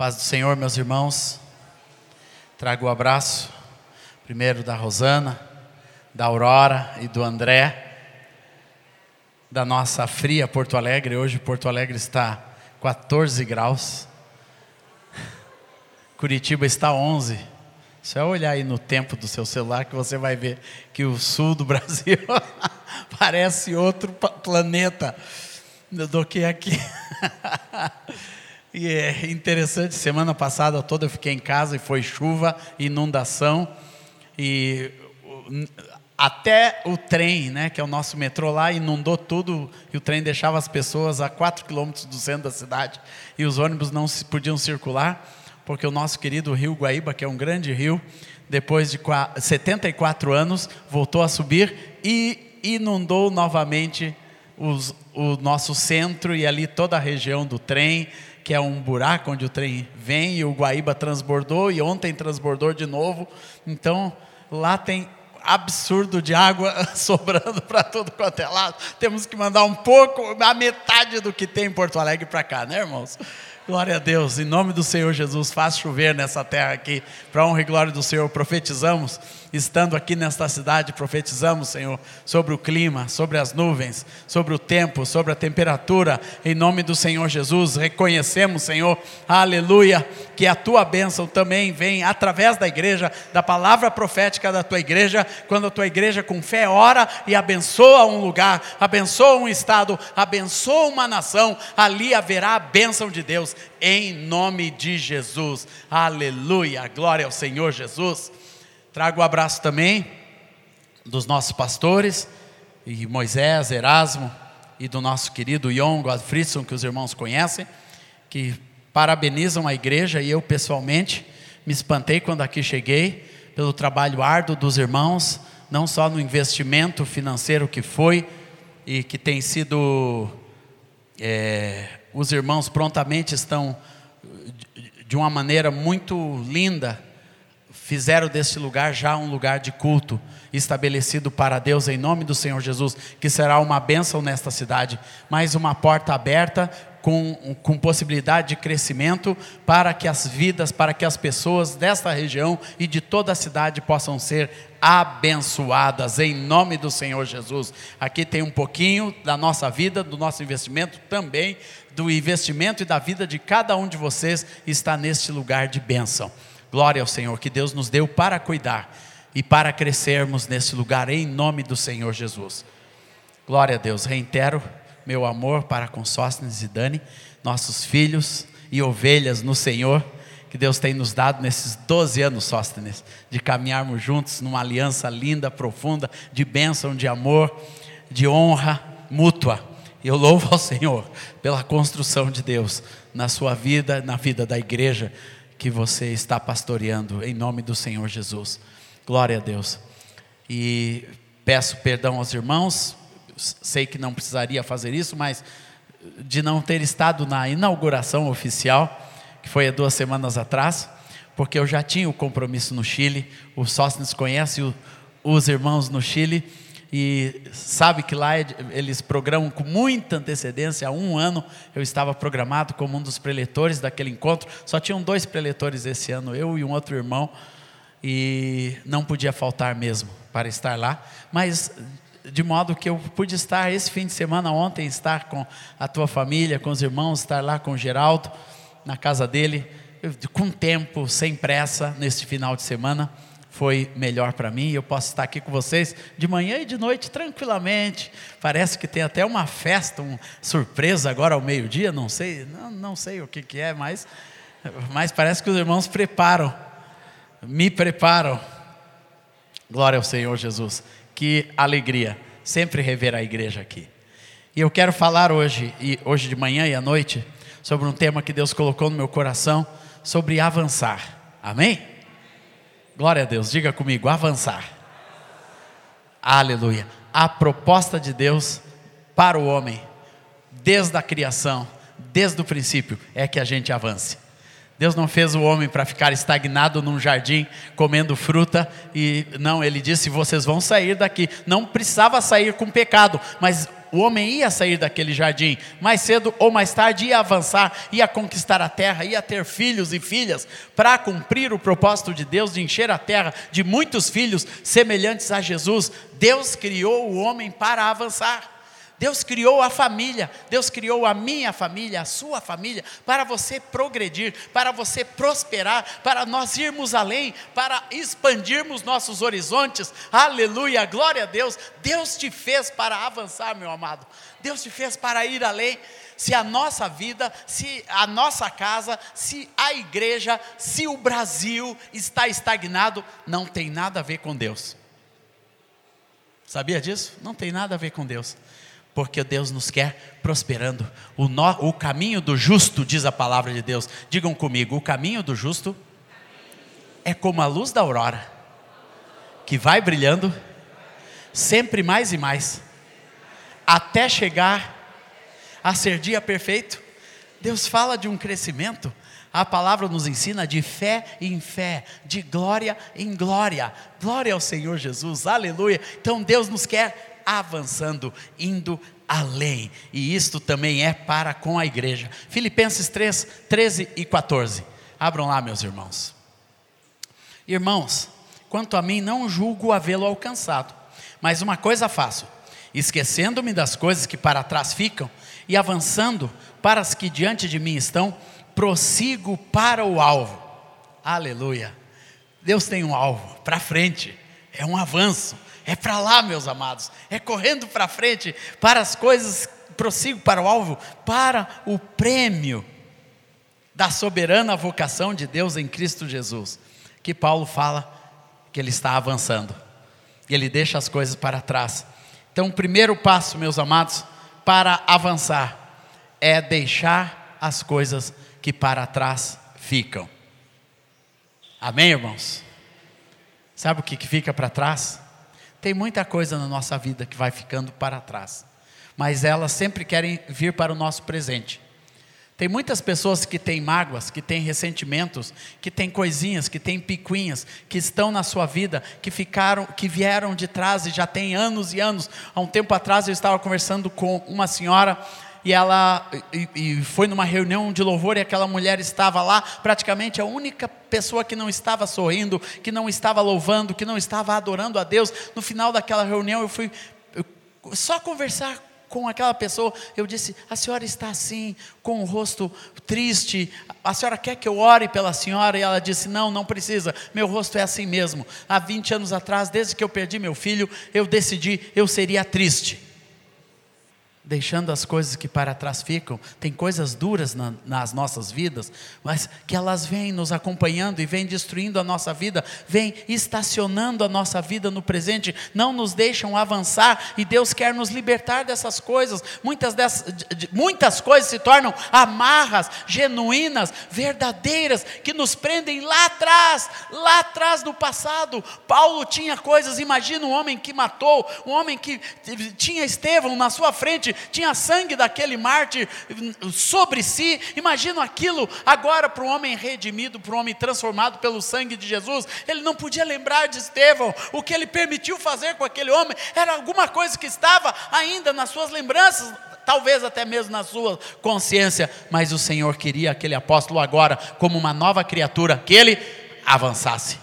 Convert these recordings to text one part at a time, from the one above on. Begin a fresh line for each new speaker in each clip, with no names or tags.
Paz do Senhor, meus irmãos. Trago o abraço, primeiro da Rosana, da Aurora e do André, da nossa fria Porto Alegre. Hoje Porto Alegre está 14 graus, Curitiba está 11. Só olhar aí no tempo do seu celular que você vai ver que o sul do Brasil parece outro planeta do que aqui. E é interessante, semana passada toda eu fiquei em casa e foi chuva, inundação, e até o trem, né, que é o nosso metrô lá, inundou tudo, e o trem deixava as pessoas a 4 quilômetros do centro da cidade, e os ônibus não podiam circular, porque o nosso querido rio Guaíba, que é um grande rio, depois de 74 anos, voltou a subir e inundou novamente o nosso centro e ali toda a região do trem, que é um buraco onde o trem vem, e o Guaíba transbordou, e ontem transbordou de novo. Então lá tem absurdo de água sobrando para todo quanto é lado. Temos que mandar um pouco, a metade do que tem em Porto Alegre para cá, né, irmãos? Glória a Deus, em nome do Senhor Jesus, faz chover nessa terra aqui, para a honra e glória do Senhor. Profetizamos, estando aqui nesta cidade, profetizamos, Senhor, sobre o clima, sobre as nuvens, sobre o tempo, sobre a temperatura, em nome do Senhor Jesus. Reconhecemos, Senhor, aleluia, que a tua bênção também vem através da igreja, da palavra profética da tua igreja, quando a tua igreja com fé ora e abençoa um lugar, abençoa um estado, abençoa uma nação, ali haverá a bênção de Deus, em nome de Jesus, aleluia, glória ao Senhor Jesus. Trago o abraço também dos nossos pastores, e Moisés, Erasmo, e do nosso querido John Godfridson, que os irmãos conhecem, que parabenizam a igreja, e eu pessoalmente me espantei quando aqui cheguei, pelo trabalho árduo dos irmãos, não só no investimento financeiro que foi, e que tem sido... os irmãos prontamente estão, de uma maneira muito linda, fizeram deste lugar já um lugar de culto, estabelecido para Deus, em nome do Senhor Jesus, que será uma bênção nesta cidade, mais uma porta aberta, com possibilidade de crescimento, para que as vidas, para que as pessoas desta região e de toda a cidade possam ser abençoadas, em nome do Senhor Jesus. Aqui tem um pouquinho da nossa vida, do nosso investimento também, do investimento e da vida de cada um de vocês, está neste lugar de bênção. Glória ao Senhor, que Deus nos deu para cuidar e para crescermos nesse lugar, em nome do Senhor Jesus. Glória a Deus. Reitero meu amor para com Sóstenes e Dani, nossos filhos e ovelhas no Senhor, que Deus tem nos dado nesses 12 anos, Sóstenes, de caminharmos juntos numa aliança linda, profunda, de bênção, de amor, de honra mútua. Eu louvo ao Senhor pela construção de Deus na sua vida, na vida da igreja que você está pastoreando, em nome do Senhor Jesus. Glória a Deus. E peço perdão aos irmãos, sei que não precisaria fazer isso, mas de não ter estado na inauguração oficial, que foi há 2 semanas atrás, porque eu já tinha o compromisso no Chile. O Sóstenes conhece os irmãos no Chile, e sabe que lá eles programam com muita antecedência. Há 1 ano eu estava programado como um dos preletores daquele encontro. Só tinham 2 preletores esse ano, eu e um outro irmão, e não podia faltar mesmo para estar lá, mas de modo que eu pude estar esse fim de semana, ontem, estar com a tua família, com os irmãos, estar lá com o Geraldo, na casa dele, com tempo, sem pressa, nesse final de semana. Foi melhor para mim. Eu posso estar aqui com vocês de manhã e de noite tranquilamente. Parece que tem até uma festa, uma surpresa agora ao meio-dia, não sei o que é, mas parece que os irmãos me preparam. Glória ao Senhor Jesus. Que alegria sempre rever a igreja aqui. E eu quero falar hoje de manhã e à noite, sobre um tema que Deus colocou no meu coração, sobre avançar. Amém? Glória a Deus, diga comigo, avançar. Aleluia. A proposta de Deus para o homem, desde a criação, desde o princípio, é que a gente avance. Deus não fez o homem para ficar estagnado num jardim, comendo fruta, e não, Ele disse, vocês vão sair daqui. Não precisava sair com pecado, mas o homem ia sair daquele jardim, mais cedo ou mais tarde ia avançar, ia conquistar a terra, ia ter filhos e filhas, para cumprir o propósito de Deus de encher a terra de muitos filhos semelhantes a Jesus. Deus criou o homem para avançar. Deus criou a família, Deus criou a minha família, a sua família, para você progredir, para você prosperar, para nós irmos além, para expandirmos nossos horizontes. Aleluia, glória a Deus. Deus te fez para avançar, meu amado. Deus te fez para ir além. Se a nossa vida, se a nossa casa, se a igreja, se o Brasil está estagnado, não tem nada a ver com Deus. Sabia disso? Não tem nada a ver com Deus. Porque Deus nos quer prosperando. O caminho do justo, diz a palavra de Deus. Digam comigo, o caminho do justo é como a luz da aurora, que vai brilhando sempre mais e mais, até chegar a ser dia perfeito. Deus fala de um crescimento. A palavra nos ensina de fé em fé, de glória em glória. Glória ao Senhor Jesus, aleluia. Então Deus nos quer avançando, indo além, e isto também é para com a igreja. Filipenses 3, 13 e 14, abram lá, meus irmãos. Irmãos, quanto a mim, não julgo havê-lo alcançado, mas uma coisa faço, esquecendo-me das coisas que para trás ficam, e avançando para as que diante de mim estão, prossigo para o alvo. Aleluia. Deus tem um alvo para frente, é um avanço. É para lá, meus amados, é correndo para frente, para as coisas, prossigo para o alvo, para o prêmio da soberana vocação de Deus em Cristo Jesus, que Paulo fala que ele está avançando, e ele deixa as coisas para trás. Então o primeiro passo, meus amados, para avançar, é deixar as coisas que para trás ficam. Amém, irmãos? Sabe o que fica para trás? Tem muita coisa na nossa vida que vai ficando para trás, mas elas sempre querem vir para o nosso presente. Tem muitas pessoas que têm mágoas, que têm ressentimentos, que têm coisinhas, que têm picuinhas, que estão na sua vida, que vieram de trás e já tem anos e anos. Há um tempo atrás eu estava conversando com uma senhora, e ela foi numa reunião de louvor, e aquela mulher estava lá, praticamente a única pessoa que não estava sorrindo, que não estava louvando, que não estava adorando a Deus. No final daquela reunião eu fui só conversar com aquela pessoa. Eu disse: a senhora está assim, com o rosto triste, a senhora quer que eu ore pela senhora? E ela disse: não precisa, meu rosto é assim mesmo. Há 20 anos atrás, desde que eu perdi meu filho, eu decidi, eu seria triste. Deixando as coisas que para trás ficam. Tem coisas duras nas nossas vidas, mas que elas vêm nos acompanhando e vêm destruindo a nossa vida, vêm estacionando a nossa vida no presente, não nos deixam avançar, e Deus quer nos libertar dessas coisas. Muitas coisas se tornam amarras genuínas, verdadeiras, que nos prendem lá atrás do passado. Paulo tinha coisas, imagina um homem que matou, um homem que tinha Estevão na sua frente, tinha sangue daquele mártir sobre si. Imagina aquilo agora para um homem redimido, para um homem transformado pelo sangue de Jesus. Ele não podia lembrar de Estevão. O que ele permitiu fazer com aquele homem era alguma coisa que estava ainda nas suas lembranças, talvez até mesmo na sua consciência, mas o Senhor queria aquele apóstolo agora como uma nova criatura, que ele avançasse.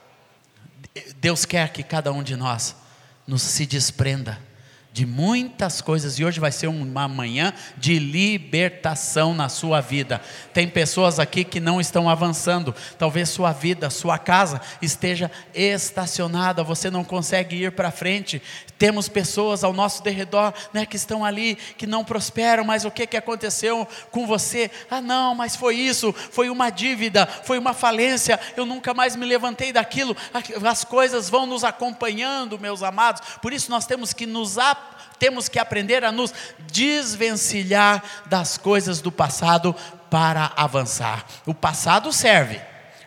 Deus quer que cada um de nós se desprenda de muitas coisas, e hoje vai ser uma manhã de libertação na sua vida. Tem pessoas aqui que não estão avançando, talvez sua vida, sua casa esteja estacionada, você não consegue ir para frente. Temos pessoas ao nosso derredor, que estão ali, que não prosperam. Mas o que aconteceu com você? Não, mas foi isso, foi uma dívida, foi uma falência, eu nunca mais me levantei daquilo. As coisas vão nos acompanhando, meus amados. Por isso nós temos que aprender a nos desvencilhar das coisas do passado para avançar. O passado serve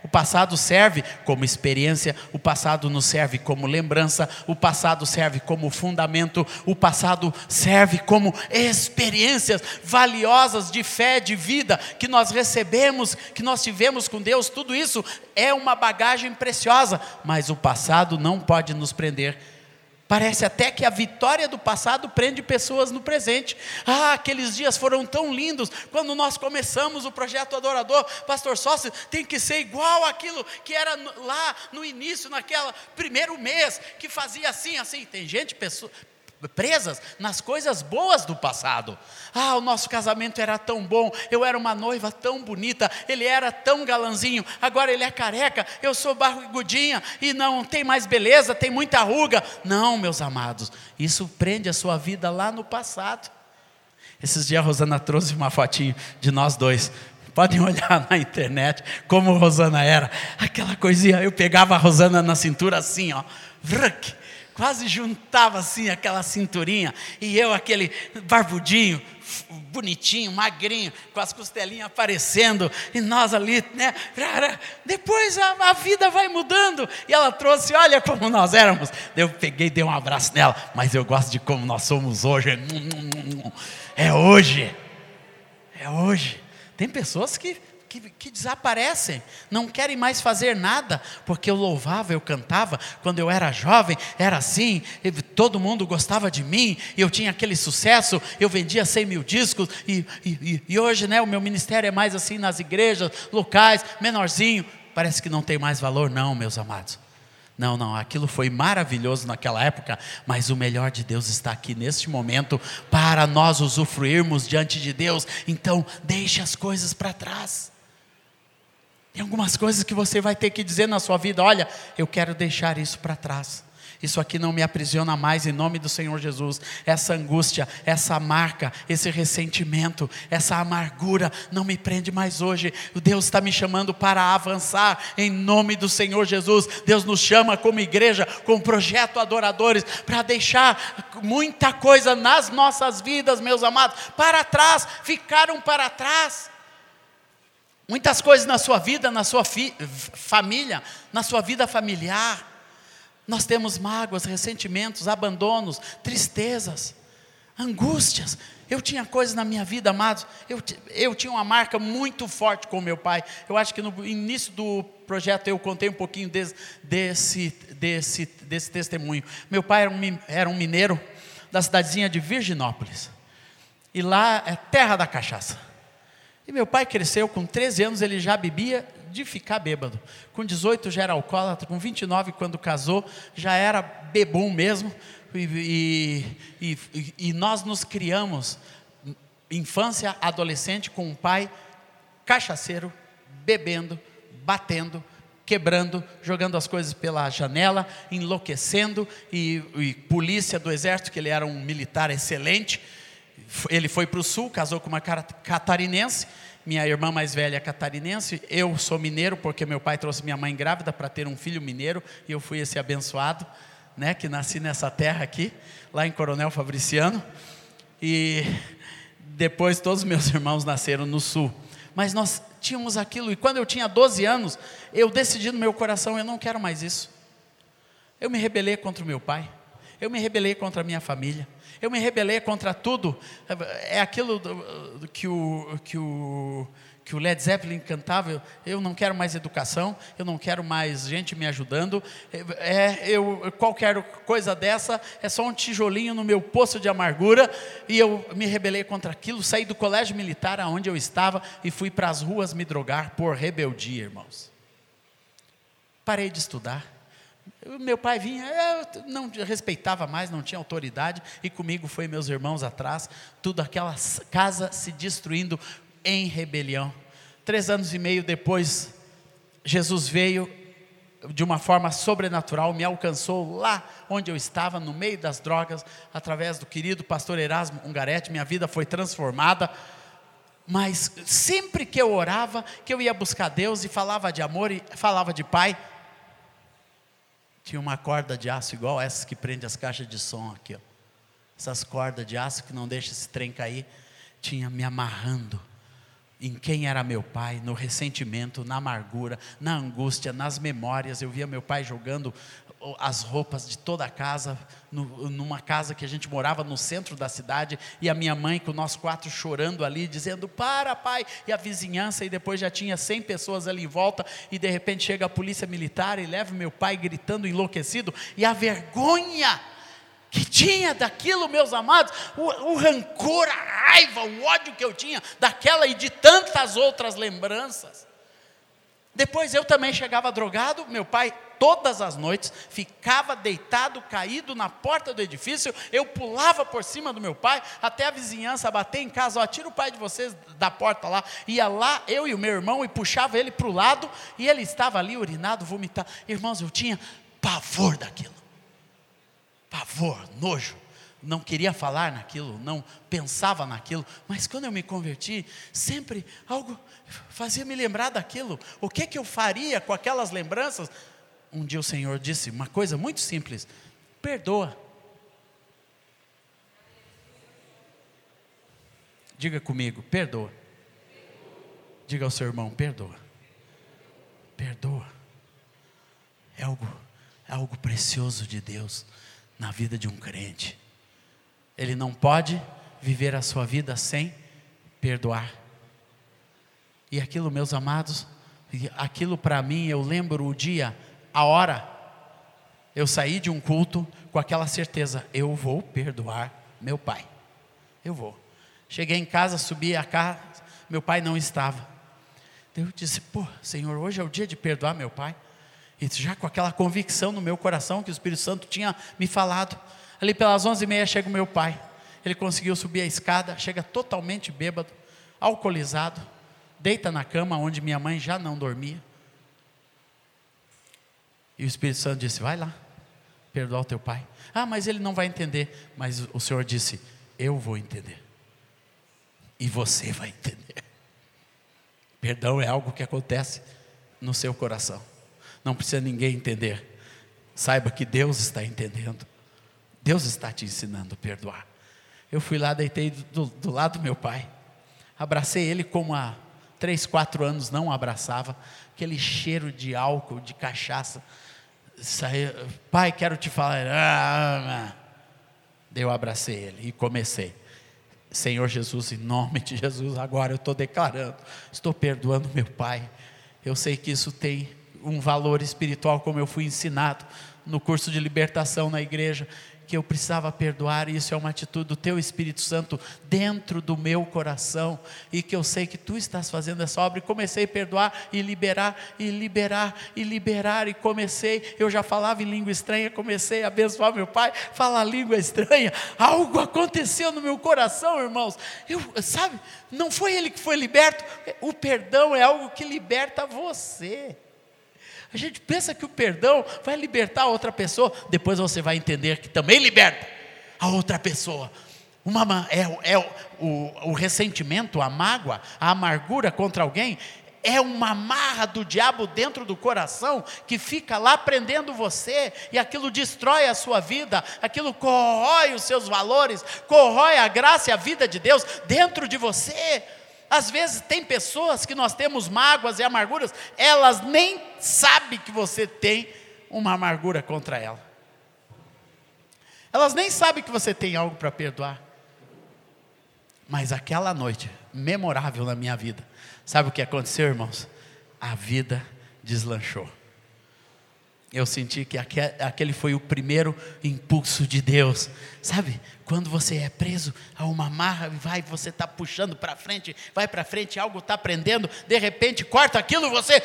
como experiência, o passado nos serve como lembrança, o passado serve como fundamento, o passado serve como experiências valiosas de fé, de vida, que nós recebemos, que nós tivemos com Deus. Tudo isso é uma bagagem preciosa, mas o passado não pode nos prender Parece até que a vitória do passado prende pessoas no presente. Aqueles dias foram tão lindos, quando nós começamos o projeto Adorador. Pastor Sócio, tem que ser igual aquilo que era lá no início, naquele primeiro mês, que fazia assim, assim. Tem gente, presas nas coisas boas do passado. O nosso casamento era tão bom, eu era uma noiva tão bonita, ele era tão galanzinho, agora ele é careca, eu sou barrigudinha e não tem mais beleza, tem muita ruga. Não, meus amados, isso prende a sua vida lá no passado. Esses dias a Rosana trouxe uma fotinho de nós dois. Podem olhar na internet como a Rosana era, aquela coisinha. Eu pegava a Rosana na cintura assim, ó, quase juntava assim aquela cinturinha, e eu aquele barbudinho, bonitinho, magrinho, com as costelinhas aparecendo, e nós ali, né? Depois a vida vai mudando, e ela trouxe, olha como nós éramos. Eu peguei, dei um abraço nela, mas eu gosto de como nós somos hoje. É hoje, é hoje. Tem pessoas que desaparecem, não querem mais fazer nada, porque eu louvava, eu cantava, quando eu era jovem, era assim, todo mundo gostava de mim, e eu tinha aquele sucesso, eu vendia 100 mil discos, e hoje, né, o meu ministério é mais assim, nas igrejas, locais, menorzinho, parece que não tem mais valor. Não, meus amados, não, aquilo foi maravilhoso naquela época, mas o melhor de Deus está aqui neste momento, para nós usufruirmos diante de Deus. Então, deixe as coisas para trás. Tem algumas coisas que você vai ter que dizer na sua vida: olha, eu quero deixar isso para trás. Isso aqui não me aprisiona mais, em nome do Senhor Jesus. Essa angústia, essa marca, esse ressentimento, essa amargura não me prende mais hoje. O Deus está me chamando para avançar, em nome do Senhor Jesus. Deus nos chama como igreja, como projeto Adoradores, para deixar muita coisa nas nossas vidas, meus amados, para trás, ficaram para trás. Muitas coisas na sua vida, na sua família, na sua vida familiar. Nós temos mágoas, ressentimentos, abandonos, tristezas, angústias. Eu tinha coisas na minha vida, amados. Eu tinha uma marca muito forte com meu pai. Eu acho que no início do projeto eu contei um pouquinho desse testemunho. Meu pai era um mineiro da cidadezinha de Virginópolis. E lá é terra da cachaça. E meu pai cresceu, com 13 anos ele já bebia de ficar bêbado. Com 18 já era alcoólatra, com 29 quando casou já era bebum mesmo. E nós nos criamos, infância, adolescente, com um pai cachaceiro, bebendo, batendo, quebrando, jogando as coisas pela janela, enlouquecendo, e polícia do exército, que ele era um militar excelente. Ele foi para o sul, casou com uma catarinense. Minha irmã mais velha é catarinense. Eu sou mineiro, porque meu pai trouxe minha mãe grávida para ter um filho mineiro, e eu fui esse abençoado, né, que nasci nessa terra aqui, lá em Coronel Fabriciano. E depois todos os meus irmãos nasceram no sul. Mas nós tínhamos aquilo, e quando eu tinha 12 anos, eu decidi no meu coração: eu não quero mais isso. Eu me rebelei contra o meu pai, eu me rebelei contra a minha família, eu me rebelei contra tudo. É aquilo que o Led Zeppelin cantava: eu não quero mais educação, eu não quero mais gente me ajudando, qualquer coisa dessa é só um tijolinho no meu poço de amargura. E eu me rebelei contra aquilo, saí do colégio militar onde eu estava e fui para as ruas me drogar por rebeldia, irmãos. Parei de estudar. Meu pai vinha, eu não respeitava mais, não tinha autoridade, e comigo foi meus irmãos atrás, tudo aquela casa se destruindo em rebelião. 3 anos e meio depois, Jesus veio de uma forma sobrenatural, me alcançou lá onde eu estava, no meio das drogas, através do querido pastor Erasmo Ungaretti. Minha vida foi transformada. Mas sempre que eu orava, que eu ia buscar Deus e falava de amor e falava de pai, tinha uma corda de aço igual essas que prende as caixas de som aqui, ó. Essas cordas de aço que não deixam esse trem cair, tinha me amarrando em quem era meu pai, no ressentimento, na amargura, na angústia, nas memórias. Eu via meu pai jogando as roupas de toda a casa, numa casa que a gente morava no centro da cidade, e a minha mãe com nós 4 chorando ali, dizendo: para, pai, e a vizinhança, e depois já tinha 100 pessoas ali em volta, e de repente chega a polícia militar e leva meu pai gritando, enlouquecido, e a vergonha que tinha daquilo, meus amados, o rancor, a raiva, o ódio que eu tinha daquela e de tantas outras lembranças. Depois eu também chegava drogado, meu pai todas as noites ficava deitado, caído na porta do edifício, eu pulava por cima do meu pai, até a vizinhança bater em casa, ó, tira o pai de vocês da porta lá, ia lá, eu e o meu irmão, e puxava ele para o lado, e ele estava ali urinado, vomitado. Irmãos, eu tinha pavor daquilo, pavor, nojo, não queria falar naquilo, não pensava naquilo, mas quando eu me converti, sempre algo fazia me lembrar daquilo. O que eu faria com aquelas lembranças? Um dia o Senhor disse uma coisa muito simples: perdoa. Diga comigo, perdoa. Diga ao seu irmão, perdoa. Perdoa. É algo precioso de Deus na vida de um crente. Ele não pode viver a sua vida sem perdoar. E aquilo, meus amados, aquilo para mim, eu lembro o dia, a hora, eu saí de um culto com aquela certeza: eu vou perdoar meu pai, eu vou. Cheguei em casa, subi a casa, meu pai não estava. Eu disse: pô, Senhor, hoje é o dia de perdoar meu pai. E já com aquela convicção no meu coração que o Espírito Santo tinha me falado. Ali pelas 11h30 chega o meu pai. Ele conseguiu subir a escada, chega totalmente bêbado, alcoolizado, deita na cama onde minha mãe já não dormia. E o Espírito Santo disse: vai lá, perdoar o teu pai. Ah, mas ele não vai entender. Mas o Senhor disse: eu vou entender. E você vai entender. Perdão é algo que acontece no seu coração. Não precisa ninguém entender. Saiba que Deus está entendendo. Deus está te ensinando a perdoar. Eu fui lá, deitei do lado do meu pai. Abracei ele como há 3, 4 anos não abraçava. Aquele cheiro de álcool, de cachaça. Pai, quero te falar. Eu abracei ele e comecei: Senhor Jesus, em nome de Jesus, agora eu estou declarando, estou perdoando meu pai. Eu sei que isso tem um valor espiritual, como eu fui ensinado no curso de libertação na igreja, que eu precisava perdoar, e isso é uma atitude do teu Espírito Santo dentro do meu coração, e que eu sei que tu estás fazendo essa obra. E comecei a perdoar e liberar, e liberar, e liberar, e comecei, eu já falava em língua estranha, comecei a abençoar meu pai, falar língua estranha, algo aconteceu no meu coração, irmãos. Sabe, não foi ele que foi liberto, o perdão é algo que liberta você. A gente pensa que o perdão vai libertar a outra pessoa, depois você vai entender que também liberta a outra pessoa. O ressentimento, a mágoa, a amargura contra alguém, é uma marra do diabo dentro do coração, que fica lá prendendo você, e aquilo destrói a sua vida, aquilo corrói os seus valores, corrói a graça e a vida de Deus dentro de você. Às vezes tem pessoas que nós temos mágoas e amarguras, elas nem sabem que você tem uma amargura contra ela. Elas nem sabem que você tem algo para perdoar. Mas aquela noite, memorável na minha vida, sabe o que aconteceu, irmãos? A vida deslanchou. Eu senti que aquele foi o primeiro impulso de Deus. Sabe, quando você é preso a uma amarra, você está puxando para frente, vai para frente, algo está prendendo, de repente corta aquilo e você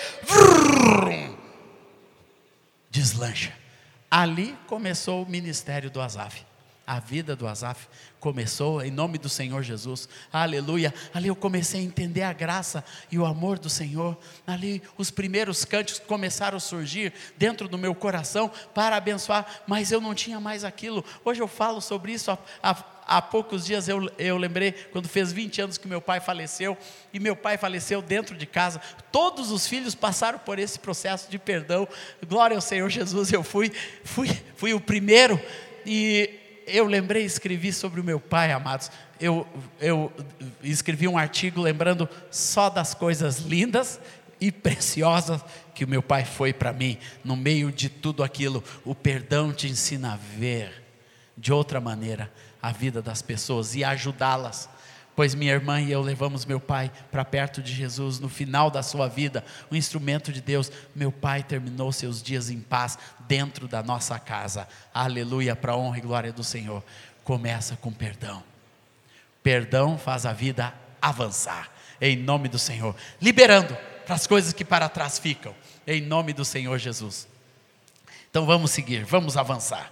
deslancha. Ali começou o ministério do Asaf. A vida do Asaf começou em nome do Senhor Jesus, aleluia. Ali eu comecei a entender a graça e o amor do Senhor. Ali os primeiros cânticos começaram a surgir dentro do meu coração para abençoar, mas eu não tinha mais aquilo. Hoje eu falo sobre isso. Há poucos dias eu lembrei, quando fez 20 anos que meu pai faleceu, e meu pai faleceu dentro de casa. Todos os filhos passaram por esse processo de perdão. Glória ao Senhor Jesus. Eu fui o primeiro, e eu lembrei, escrevi sobre o meu pai, amados. Eu escrevi um artigo lembrando só das coisas lindas e preciosas que o meu pai foi para mim. No meio de tudo aquilo, o perdão te ensina a ver de outra maneira a vida das pessoas e ajudá-las. Pois minha irmã e eu levamos meu pai para perto de Jesus no final da sua vida, um instrumento de Deus. Meu pai terminou seus dias em paz dentro da nossa casa. Aleluia, para a honra e glória do Senhor. Começa com perdão. Perdão faz a vida avançar, em nome do Senhor. Liberando para as coisas que para trás ficam, em nome do Senhor Jesus. Então vamos seguir, vamos avançar.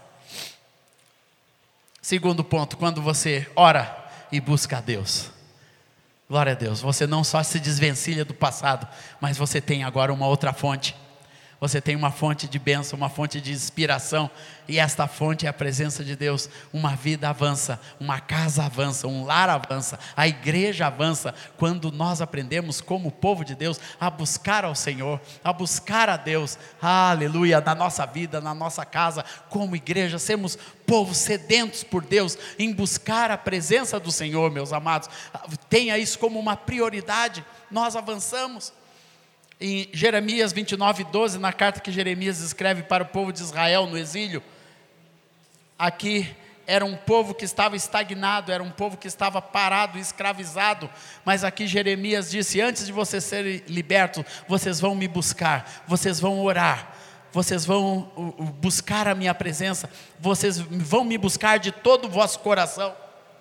Segundo ponto, quando você ora e busca a Deus, glória a Deus, você não só se desvencilha do passado, mas você tem agora uma outra fonte. Você tem uma fonte de bênção, uma fonte de inspiração, e esta fonte é a presença de Deus. Uma vida avança, uma casa avança, um lar avança, a igreja avança, quando nós aprendemos como povo de Deus a buscar ao Senhor, a buscar a Deus, aleluia, na nossa vida, na nossa casa, como igreja, sermos povos sedentos por Deus, em buscar a presença do Senhor, meus amados. Tenha isso como uma prioridade, nós avançamos. Em Jeremias 29:12, na carta que Jeremias escreve para o povo de Israel no exílio, aqui era um povo que estava estagnado, era um povo que estava parado, escravizado, mas aqui Jeremias disse: antes de vocês serem libertos, vocês vão me buscar, vocês vão orar, vocês vão buscar a minha presença, vocês vão me buscar de todo o vosso coração.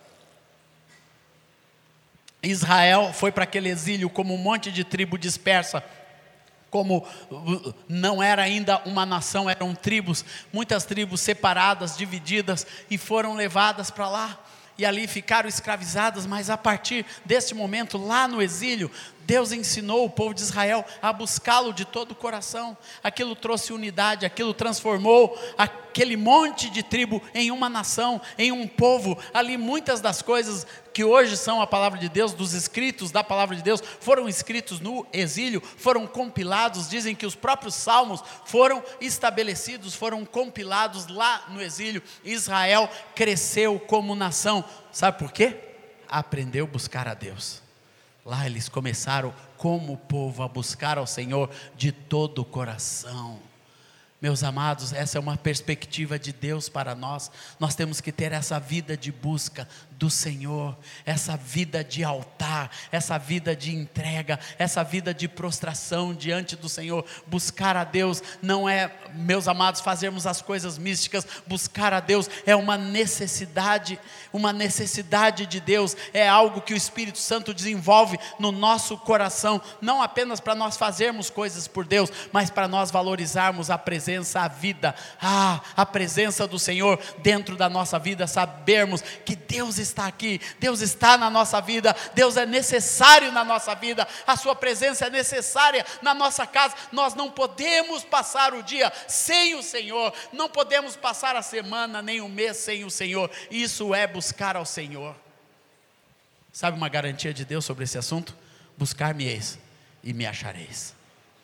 Israel foi para aquele exílio como um monte de tribo dispersa, como não era ainda uma nação, eram tribos, muitas tribos separadas, divididas, e foram levadas para lá, e ali ficaram escravizadas. Mas a partir deste momento, lá no exílio, Deus ensinou o povo de Israel a buscá-lo de todo o coração. Aquilo trouxe unidade, aquilo transformou aquele monte de tribo em uma nação, em um povo. Ali muitas das coisas que hoje são a palavra de Deus, dos escritos da palavra de Deus, foram escritos no exílio, foram compilados. Dizem que os próprios salmos foram estabelecidos, foram compilados lá no exílio. Israel cresceu como nação. Sabe por quê? Aprendeu a buscar a Deus. Lá eles começaram como povo a buscar ao Senhor de todo o coração. Meus amados, essa é uma perspectiva de Deus para nós. Nós temos que ter essa vida de busca do Senhor, essa vida de altar, essa vida de entrega, essa vida de prostração diante do Senhor. Buscar a Deus não é, meus amados, fazermos as coisas místicas. Buscar a Deus é uma necessidade de Deus, é algo que o Espírito Santo desenvolve no nosso coração, não apenas para nós fazermos coisas por Deus, mas para nós valorizarmos a presença, a vida, a presença do Senhor dentro da nossa vida, sabermos que Deus está aqui, Deus está na nossa vida, Deus é necessário na nossa vida, a sua presença é necessária na nossa casa. Nós não podemos passar o dia sem o Senhor, não podemos passar a semana, nem o mês sem o Senhor. Isso é buscar ao Senhor. Sabe uma garantia de Deus sobre esse assunto? Buscar-me-eis e me achareis.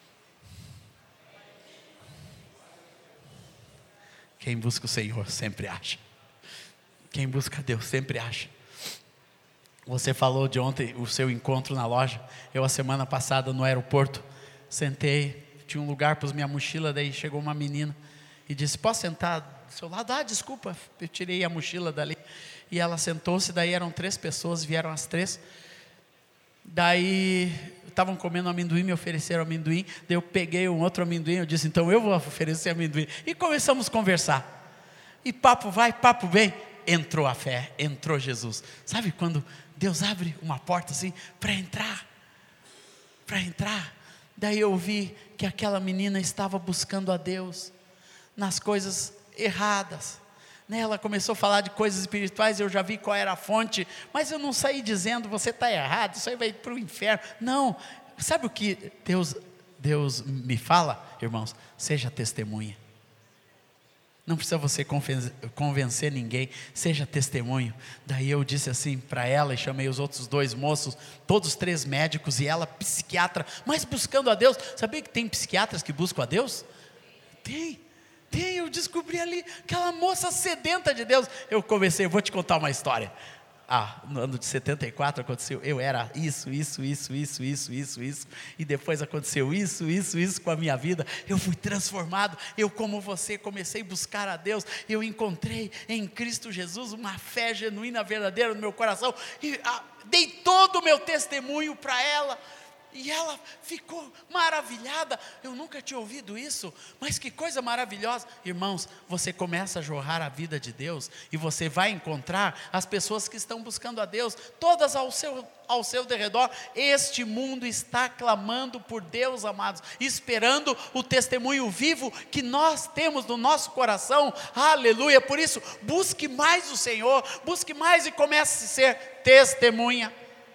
Quem busca o Senhor sempre acha. Quem busca Deus sempre acha. Você falou de ontem o seu encontro na loja. Eu a semana passada no aeroporto sentei, tinha um lugar para minha mochila. Daí chegou uma menina e disse: posso sentar do seu lado? Desculpa, eu tirei a mochila dali. E ela sentou-se. Daí eram 3 pessoas, vieram as 3. Daí estavam comendo amendoim, me ofereceram amendoim. Daí eu peguei um outro amendoim, eu disse: então eu vou oferecer amendoim. E começamos a conversar. E papo vai, papo vem. Entrou a fé, entrou Jesus. Sabe quando Deus abre uma porta assim para entrar? Para entrar. Daí eu vi que aquela menina estava buscando a Deus nas coisas erradas. Ela começou a falar de coisas espirituais, eu já vi qual era a fonte, mas eu não saí dizendo: você está errado, isso aí vai para o inferno. Não, sabe o que Deus me fala, irmãos? Seja testemunha. Não precisa você convencer ninguém, seja testemunho. Daí eu disse assim para ela, e chamei os outros 2 moços, todos 3 médicos, e ela psiquiatra, mas buscando a Deus. Sabia que tem psiquiatras que buscam a Deus? Tem, eu descobri ali, aquela moça sedenta de Deus. Eu conversei, vou te contar uma história. no ano de 74 aconteceu, eu era isso, e depois aconteceu isso com a minha vida, eu fui transformado, eu como você comecei a buscar a Deus, eu encontrei em Cristo Jesus uma fé genuína, verdadeira no meu coração, e dei todo o meu testemunho para ela, e ela ficou maravilhada. Eu nunca tinha ouvido isso, mas que coisa maravilhosa. Irmãos, você começa a jorrar a vida de Deus, e você vai encontrar as pessoas que estão buscando a Deus, todas ao seu derredor. Este mundo está clamando por Deus, amados, esperando o testemunho vivo que nós temos no nosso coração. Aleluia. Por isso, busque mais o Senhor, busque mais e comece a ser testemunha.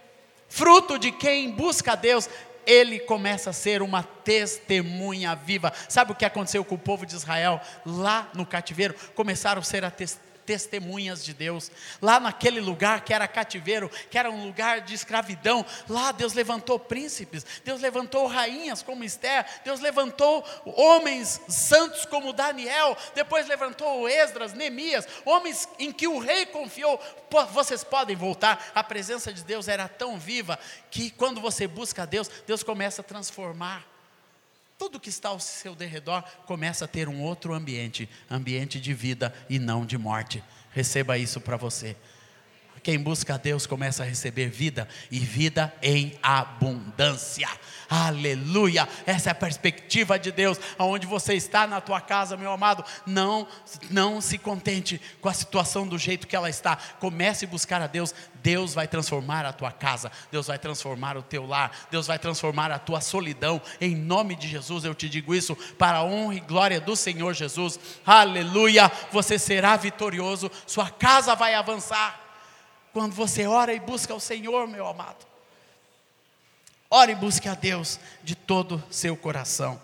Fruto de quem busca a Deus, ele começa a ser uma testemunha viva. Sabe o que aconteceu com o povo de Israel? Lá no cativeiro, começaram a ser testemunhas de Deus. Lá naquele lugar que era cativeiro, que era um lugar de escravidão, lá Deus levantou príncipes, Deus levantou rainhas como Esther, Deus levantou homens santos como Daniel, depois levantou Esdras, Neemias, homens em que o rei confiou. Vocês podem voltar, a presença de Deus era tão viva, que quando você busca a Deus, Deus começa a transformar. Tudo que está ao seu derredor começa a ter um outro ambiente de vida e não de morte. Receba isso para você. Quem busca a Deus começa a receber vida, e vida em abundância. Aleluia. Essa é a perspectiva de Deus. Aonde você está na tua casa, meu amado, não se contente com a situação do jeito que ela está. Comece a buscar a Deus. Deus vai transformar a tua casa, Deus vai transformar o teu lar, Deus vai transformar a tua solidão. Em nome de Jesus eu te digo isso, para a honra e glória do Senhor Jesus. Aleluia. Você será vitorioso, sua casa vai avançar. Quando você ora e busca o Senhor, meu amado, ore e busque a Deus de todo o seu coração.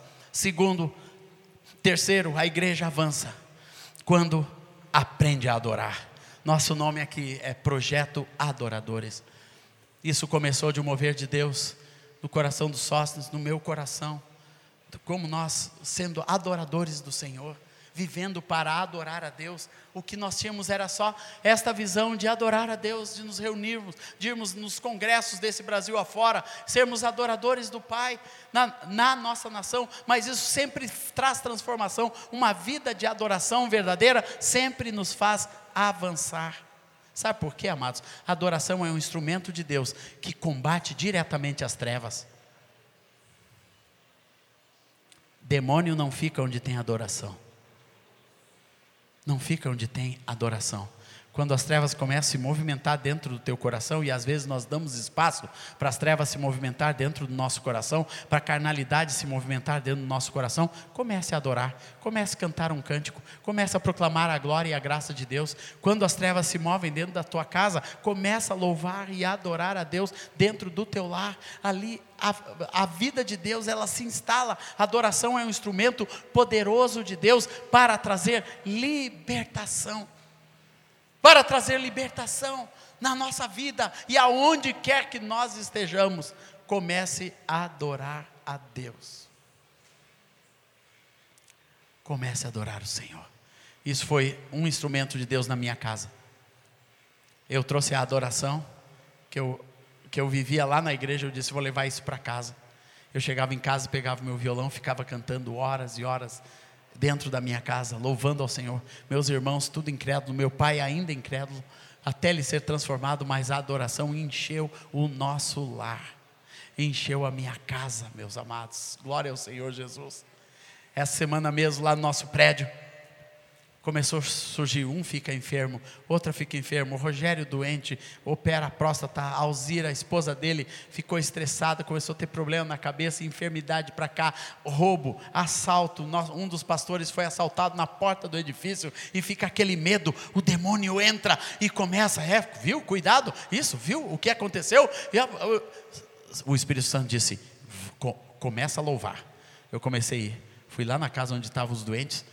Terceiro, a igreja avança quando aprende a adorar. Nosso nome aqui é Projeto Adoradores. Isso começou de um mover de Deus no coração dos sócios, no meu coração, como nós sendo adoradores do Senhor, vivendo para adorar a Deus. O que nós tínhamos era só esta visão de adorar a Deus, de nos reunirmos, de irmos nos congressos desse Brasil afora, sermos adoradores do Pai na nossa nação. Mas isso sempre traz transformação. Uma vida de adoração verdadeira sempre nos faz avançar. Sabe por quê, amados? A adoração é um instrumento de Deus que combate diretamente as trevas. Demônio não fica onde tem adoração. Não fica onde tem adoração. Quando as trevas começam a se movimentar dentro do teu coração, e às vezes nós damos espaço para as trevas se movimentar dentro do nosso coração, para a carnalidade se movimentar dentro do nosso coração, comece a adorar, comece a cantar um cântico, comece a proclamar a glória e a graça de Deus. Quando as trevas se movem dentro da tua casa, comece a louvar e a adorar a Deus dentro do teu lar. Ali a vida de Deus, ela se instala. A adoração é um instrumento poderoso de Deus para trazer libertação. Para trazer libertação na nossa vida, e aonde quer que nós estejamos, comece a adorar a Deus. Comece a adorar o Senhor. Isso foi um instrumento de Deus na minha casa. Eu trouxe a adoração que eu vivia lá na igreja. Eu disse, vou levar isso para casa. Eu chegava em casa, pegava meu violão, ficava cantando horas e horas dentro da minha casa, louvando ao Senhor. Meus irmãos, tudo incrédulo, meu pai ainda incrédulo, até ele ser transformado, mas a adoração encheu o nosso lar, encheu a minha casa, meus amados. Glória ao Senhor Jesus. Essa semana mesmo, lá no nosso prédio, começou a surgir, um fica enfermo, outra fica enfermo, o Rogério doente, opera a próstata, a Alzira, a esposa dele, ficou estressada, começou a ter problema na cabeça, enfermidade para cá, roubo, assalto. Um dos pastores foi assaltado na porta do edifício, e fica aquele medo, o demônio entra e começa, viu, cuidado, isso, viu, o que aconteceu? E o Espírito Santo disse, começa a louvar. Eu comecei a ir, fui lá na casa onde estavam os doentes,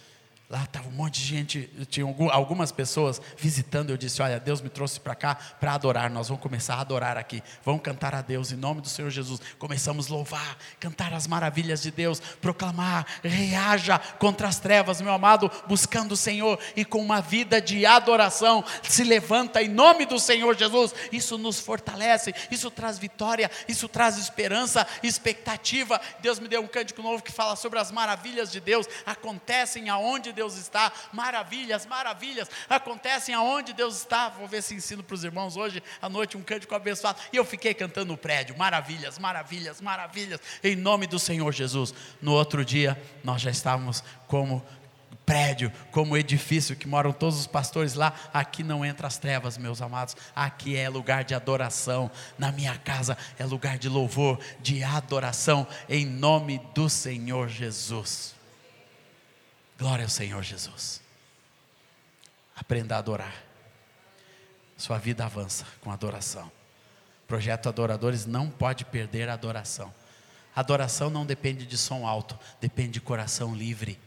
Lá estava um monte de gente, tinha algumas pessoas visitando. Eu disse: olha, Deus me trouxe para cá para adorar. Nós vamos começar a adorar aqui. Vamos cantar a Deus em nome do Senhor Jesus. Começamos a louvar, cantar as maravilhas de Deus, proclamar, reaja contra as trevas, meu amado, buscando o Senhor. E com uma vida de adoração, se levanta em nome do Senhor Jesus. Isso nos fortalece, isso traz vitória, isso traz esperança, expectativa. Deus me deu um cântico novo que fala sobre as maravilhas de Deus. Acontecem aonde Deus está, maravilhas acontecem aonde Deus está. Vou ver se ensino para os irmãos hoje à noite um cântico abençoado. E eu fiquei cantando no prédio, maravilhas, em nome do Senhor Jesus. No outro dia, nós já estávamos como prédio, como edifício que moram todos os pastores lá. Aqui não entra as trevas, meus amados. Aqui é lugar de adoração. Na minha casa é lugar de louvor, de adoração, em nome do Senhor Jesus. Glória ao Senhor Jesus. Aprenda a adorar. Sua vida avança com adoração. Projeto Adoradores não pode perder a adoração. Adoração não depende de som alto, depende de coração livre.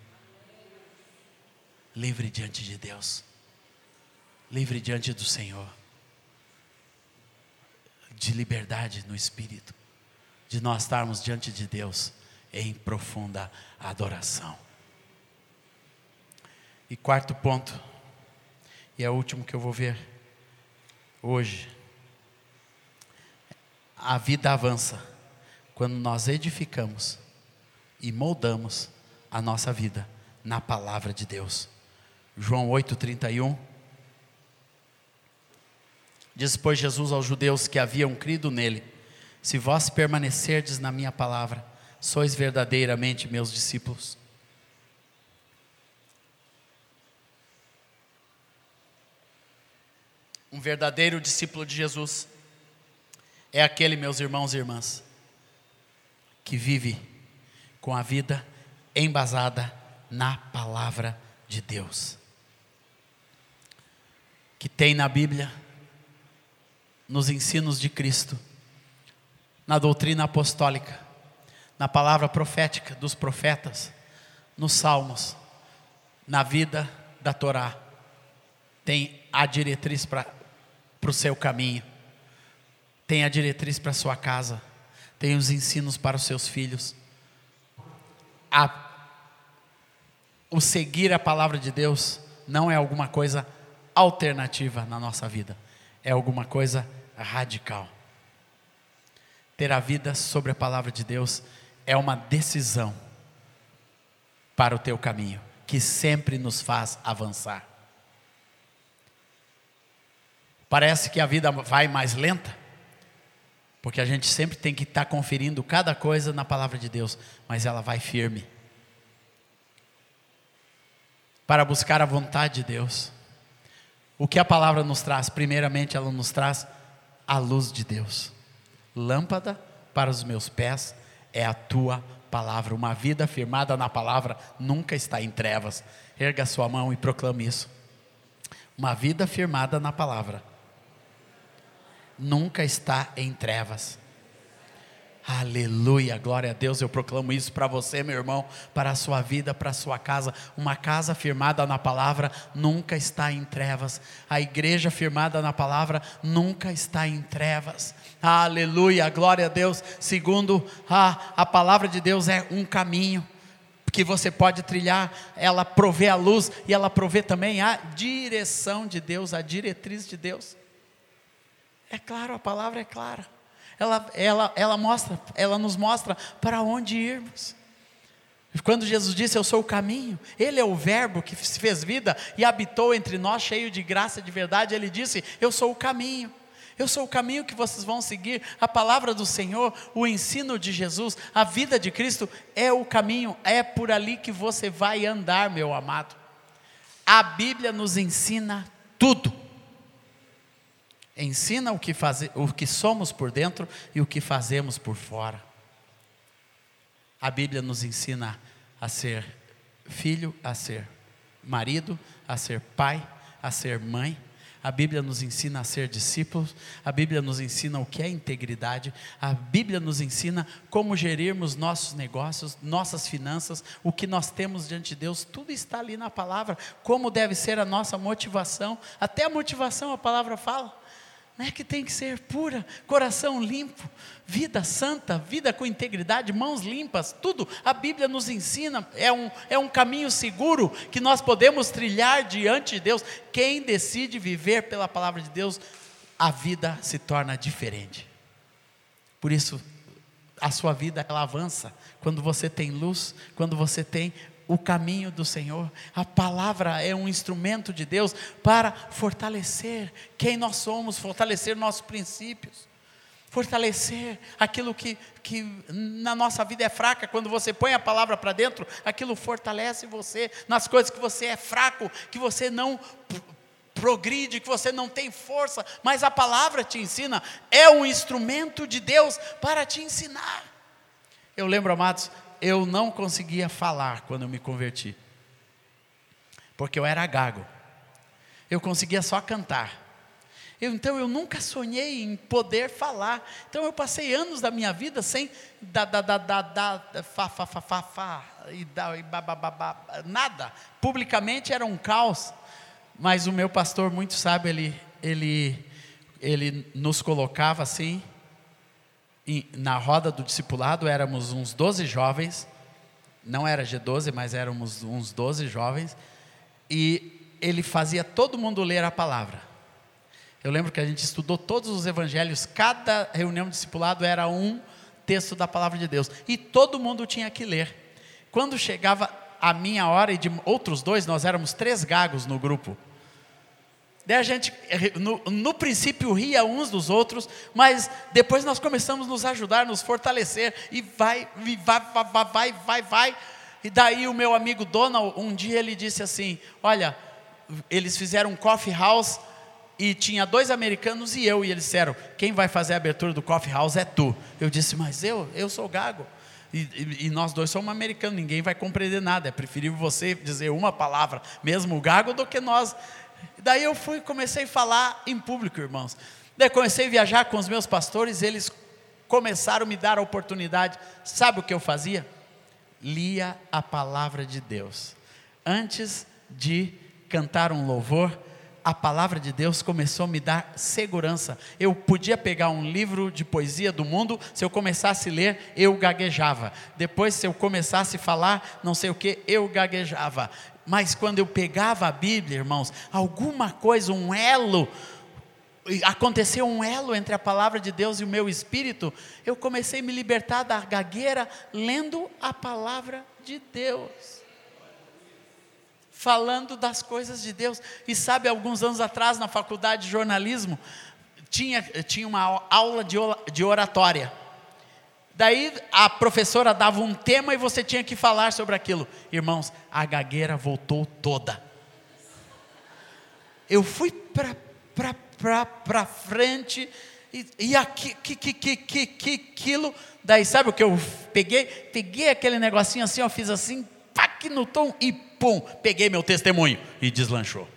Livre diante de Deus. Livre diante do Senhor. De liberdade no Espírito. De nós estarmos diante de Deus em profunda adoração. E quarto ponto, e é o último que eu vou ver hoje. A vida avança quando nós edificamos e moldamos a nossa vida na palavra de Deus. João 8:31 diz: pois Jesus aos judeus que haviam crido nele: se vós permanecerdes na minha palavra, sois verdadeiramente meus discípulos. Um verdadeiro discípulo de Jesus é aquele, meus irmãos e irmãs, que vive com a vida embasada na palavra de Deus, que tem na Bíblia, nos ensinos de Cristo, na doutrina apostólica, na palavra profética dos profetas, nos salmos, na vida da Torá, tem a diretriz para o seu caminho, tem a diretriz para a sua casa, tem os ensinos para os seus filhos. O seguir a palavra de Deus não é alguma coisa alternativa na nossa vida, é alguma coisa radical. Ter a vida sobre a palavra de Deus é uma decisão para o teu caminho, que sempre nos faz avançar. Parece que a vida vai mais lenta, porque a gente sempre tem que estar conferindo cada coisa na palavra de Deus, mas ela vai firme. Para buscar a vontade de Deus. O que a palavra nos traz? Primeiramente, ela nos traz a luz de Deus. Lâmpada para os meus pés é a tua palavra. Uma vida firmada na palavra nunca está em trevas. Erga a sua mão e proclame isso. Uma vida firmada na palavra nunca está em trevas. Aleluia, glória a Deus. Eu proclamo isso para você, meu irmão, para a sua vida, para a sua casa. Uma casa firmada na palavra nunca está em trevas. A igreja firmada na palavra nunca está em trevas. Aleluia, glória a Deus. Segundo, a palavra de Deus é um caminho que você pode trilhar. Ela provê a luz e ela provê também a direção de Deus, a diretriz de Deus. É claro, a palavra é clara. Ela nos mostra para onde irmos. Quando Jesus disse: eu sou o caminho, Ele é o verbo que se fez vida e habitou entre nós, cheio de graça e de verdade. Ele disse: eu sou o caminho. Eu sou o caminho que vocês vão seguir. A palavra do Senhor, o ensino de Jesus, a vida de Cristo é o caminho. É por ali que você vai andar, meu amado. A Bíblia nos ensina tudo. Ensina o que somos por dentro e o que fazemos por fora. A Bíblia nos ensina a ser filho, a ser marido, a ser pai, a ser mãe, A Bíblia nos ensina a ser discípulos, a Bíblia nos ensina o que é integridade, a Bíblia nos ensina como gerirmos nossos negócios, nossas finanças, o que nós temos diante de Deus, tudo está ali na palavra, como deve ser a nossa motivação, até a motivação a palavra fala, né, que tem que ser pura, coração limpo, vida santa, vida com integridade, mãos limpas, tudo a Bíblia nos ensina, é um caminho seguro que nós podemos trilhar diante de Deus. Quem decide viver pela palavra de Deus, a vida se torna diferente. Por isso, a sua vida ela avança, quando você tem luz, quando você tem o caminho do Senhor. A palavra é um instrumento de Deus para fortalecer quem nós somos, fortalecer nossos princípios, fortalecer aquilo que na nossa vida é fraca. Quando você põe a palavra para dentro, aquilo fortalece você nas coisas que você é fraco, que você não progride, que você não tem força, mas a palavra te ensina, é um instrumento de Deus para te ensinar. Eu lembro, amados, eu não conseguia falar quando eu me converti, porque eu era gago, eu conseguia só cantar, então eu nunca sonhei em poder falar, então eu passei anos da minha vida sem nada, publicamente era um caos, mas o meu pastor muito sábio, ele nos colocava assim, na roda do discipulado, éramos uns 12 jovens, não era G12, mas éramos uns 12 jovens, e ele fazia todo mundo ler a palavra. Eu lembro que a gente estudou todos os evangelhos, cada reunião de discipulado era um texto da palavra de Deus, e todo mundo tinha que ler. Quando chegava a minha hora, e de outros dois, nós éramos 3 gagos no grupo, daí a gente, no princípio, ria uns dos outros, mas depois nós começamos a nos ajudar, nos fortalecer, e vai, e daí o meu amigo Donald, um dia ele disse assim, olha, eles fizeram um coffee house, e tinha 2 americanos e eles disseram, quem vai fazer a abertura do coffee house é tu. Eu disse, mas eu sou gago, e nós 2 somos americanos, ninguém vai compreender nada, é preferível você dizer uma palavra, mesmo o gago, do que nós. Daí eu comecei a falar em público, irmãos. Daí comecei a viajar com os meus pastores, eles começaram a me dar a oportunidade. Sabe o que eu fazia? Lia a palavra de Deus. Antes de cantar um louvor, a palavra de Deus começou a me dar segurança. Eu podia pegar um livro de poesia do mundo, se eu começasse a ler, eu gaguejava. Depois, se eu começasse a falar, não sei o que, eu gaguejava. Mas quando eu pegava a Bíblia, irmãos, alguma coisa, um elo, aconteceu um elo entre a palavra de Deus e o meu espírito, eu comecei a me libertar da gagueira, lendo a palavra de Deus, falando das coisas de Deus. E sabe, alguns anos atrás, na faculdade de jornalismo, tinha uma aula de oratória. Daí a professora dava um tema e você tinha que falar sobre aquilo. Irmãos, a gagueira voltou toda. Eu fui para frente e aquilo. Daí sabe o que eu peguei? Peguei aquele negocinho assim, eu fiz assim, pac no tom e pum, peguei meu testemunho e deslanchou.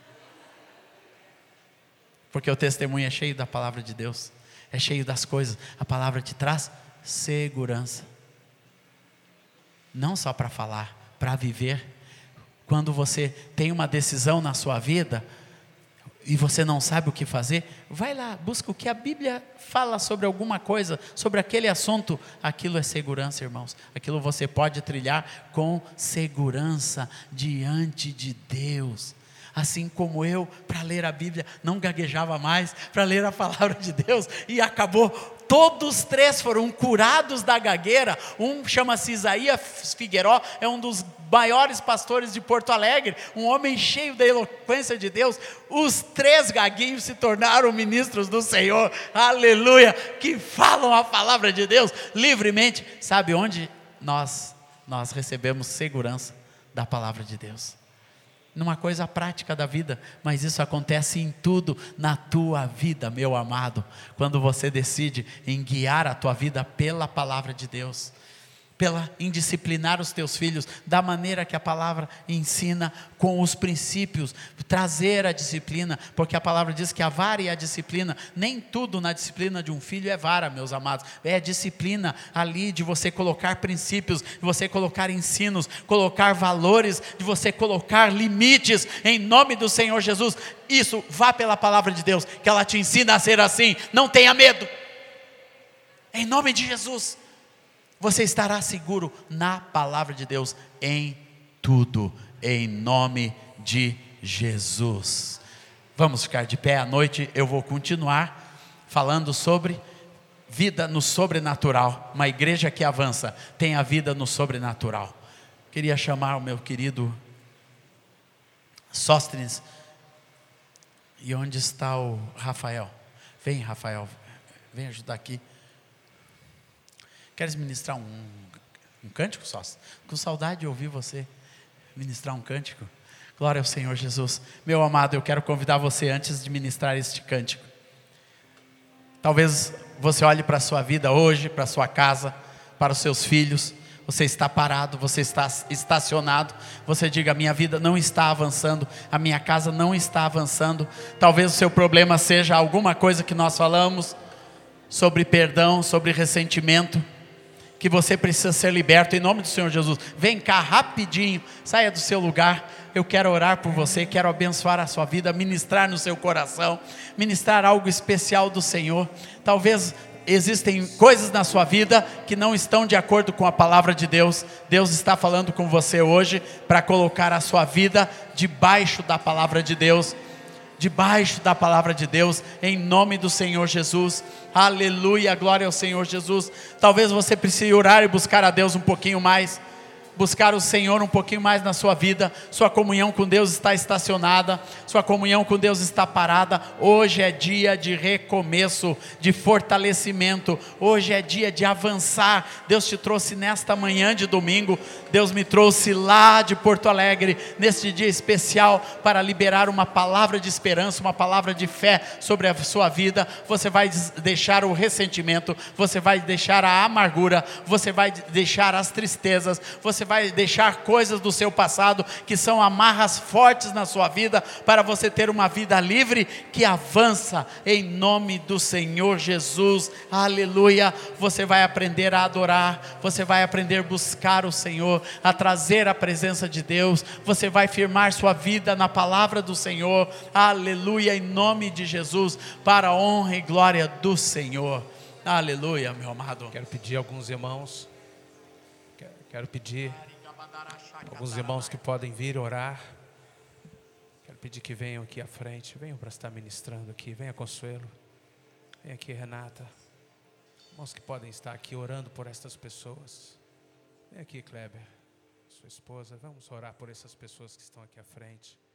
Porque o testemunho é cheio da palavra de Deus, é cheio das coisas. A palavra te traz segurança, não só para falar, para viver. Quando você tem uma decisão na sua vida e você não sabe o que fazer, vai lá, busca o que a Bíblia fala sobre alguma coisa, sobre aquele assunto. Aquilo é segurança, irmãos. Aquilo você pode trilhar com segurança diante de Deus. Assim como eu, para ler a Bíblia, não gaguejava mais, para ler a palavra de Deus, e acabou. Todos 3 foram curados da gagueira. Um chama-se Isaías Figueiró, é um dos maiores pastores de Porto Alegre, um homem cheio da eloquência de Deus. Os 3 gaguinhos se tornaram ministros do Senhor, aleluia, que falam a palavra de Deus livremente. Sabe onde nós recebemos segurança da palavra de Deus? Numa coisa prática da vida, mas isso acontece em tudo na tua vida, meu amado, quando você decide em guiar a tua vida pela palavra de Deus. pela indisciplinar os teus filhos, da maneira que a palavra ensina, com os princípios, trazer a disciplina, porque a palavra diz que a vara e a disciplina, nem tudo na disciplina de um filho é vara, meus amados, é a disciplina ali de você colocar princípios, de você colocar ensinos, colocar valores, de você colocar limites, em nome do Senhor Jesus. Isso, vá pela palavra de Deus, que ela te ensina a ser assim, não tenha medo, em nome de Jesus. Você estará seguro na palavra de Deus em tudo, em nome de Jesus. Vamos ficar de pé. À noite eu vou continuar falando sobre vida no sobrenatural. Uma igreja que avança tem a vida no sobrenatural. Queria chamar o meu querido Sóstenes. E onde está o Rafael? Vem, Rafael, vem ajudar aqui. Queres ministrar um cântico, Sócio? Com saudade de ouvir você ministrar um cântico. Glória ao Senhor Jesus. Meu amado, eu quero convidar você antes de ministrar este cântico. Talvez você olhe para a sua vida hoje, para a sua casa, para os seus filhos. Você está parado, você está estacionado. Você diga: minha vida não está avançando, a minha casa não está avançando. Talvez o seu problema seja alguma coisa que nós falamos sobre perdão, sobre ressentimento, que você precisa ser liberto em nome do Senhor Jesus. Vem cá rapidinho, saia do seu lugar. Eu quero orar por você, quero abençoar a sua vida, ministrar no seu coração, ministrar algo especial do Senhor. Talvez existem coisas na sua vida que não estão de acordo com a palavra de Deus. Deus está falando com você hoje para colocar a sua vida debaixo da palavra de Deus. Debaixo da palavra de Deus, em nome do Senhor Jesus. Aleluia, glória ao Senhor Jesus. Talvez você precise orar e buscar a Deus um pouquinho mais, buscar o Senhor um pouquinho mais na sua vida. Sua comunhão com Deus está estacionada, sua comunhão com Deus está parada. Hoje é dia de recomeço, de fortalecimento. Hoje é dia de avançar. Deus te trouxe nesta manhã de domingo, Deus me trouxe lá de Porto Alegre, neste dia especial, para liberar uma palavra de esperança, uma palavra de fé sobre a sua vida. Você vai deixar o ressentimento, você vai deixar a amargura, você vai deixar as tristezas, você vai deixar coisas do seu passado que são amarras fortes na sua vida, para você ter uma vida livre que avança em nome do Senhor Jesus. Aleluia. Você vai aprender a adorar, você vai aprender a buscar o Senhor, a trazer a presença de Deus. Você vai firmar sua vida na palavra do Senhor. Aleluia, em nome de Jesus, para a honra e glória do Senhor. Aleluia, meu amado.
Quero pedir a alguns irmãos, quero pedir alguns irmãos que podem vir orar. Quero pedir que venham aqui à frente, venham para estar ministrando aqui. Venha, Consuelo, vem aqui, Renata. Irmãos que podem estar aqui orando por estas pessoas. Vem aqui, Kleber, sua esposa. Vamos orar por essas pessoas que estão aqui à frente.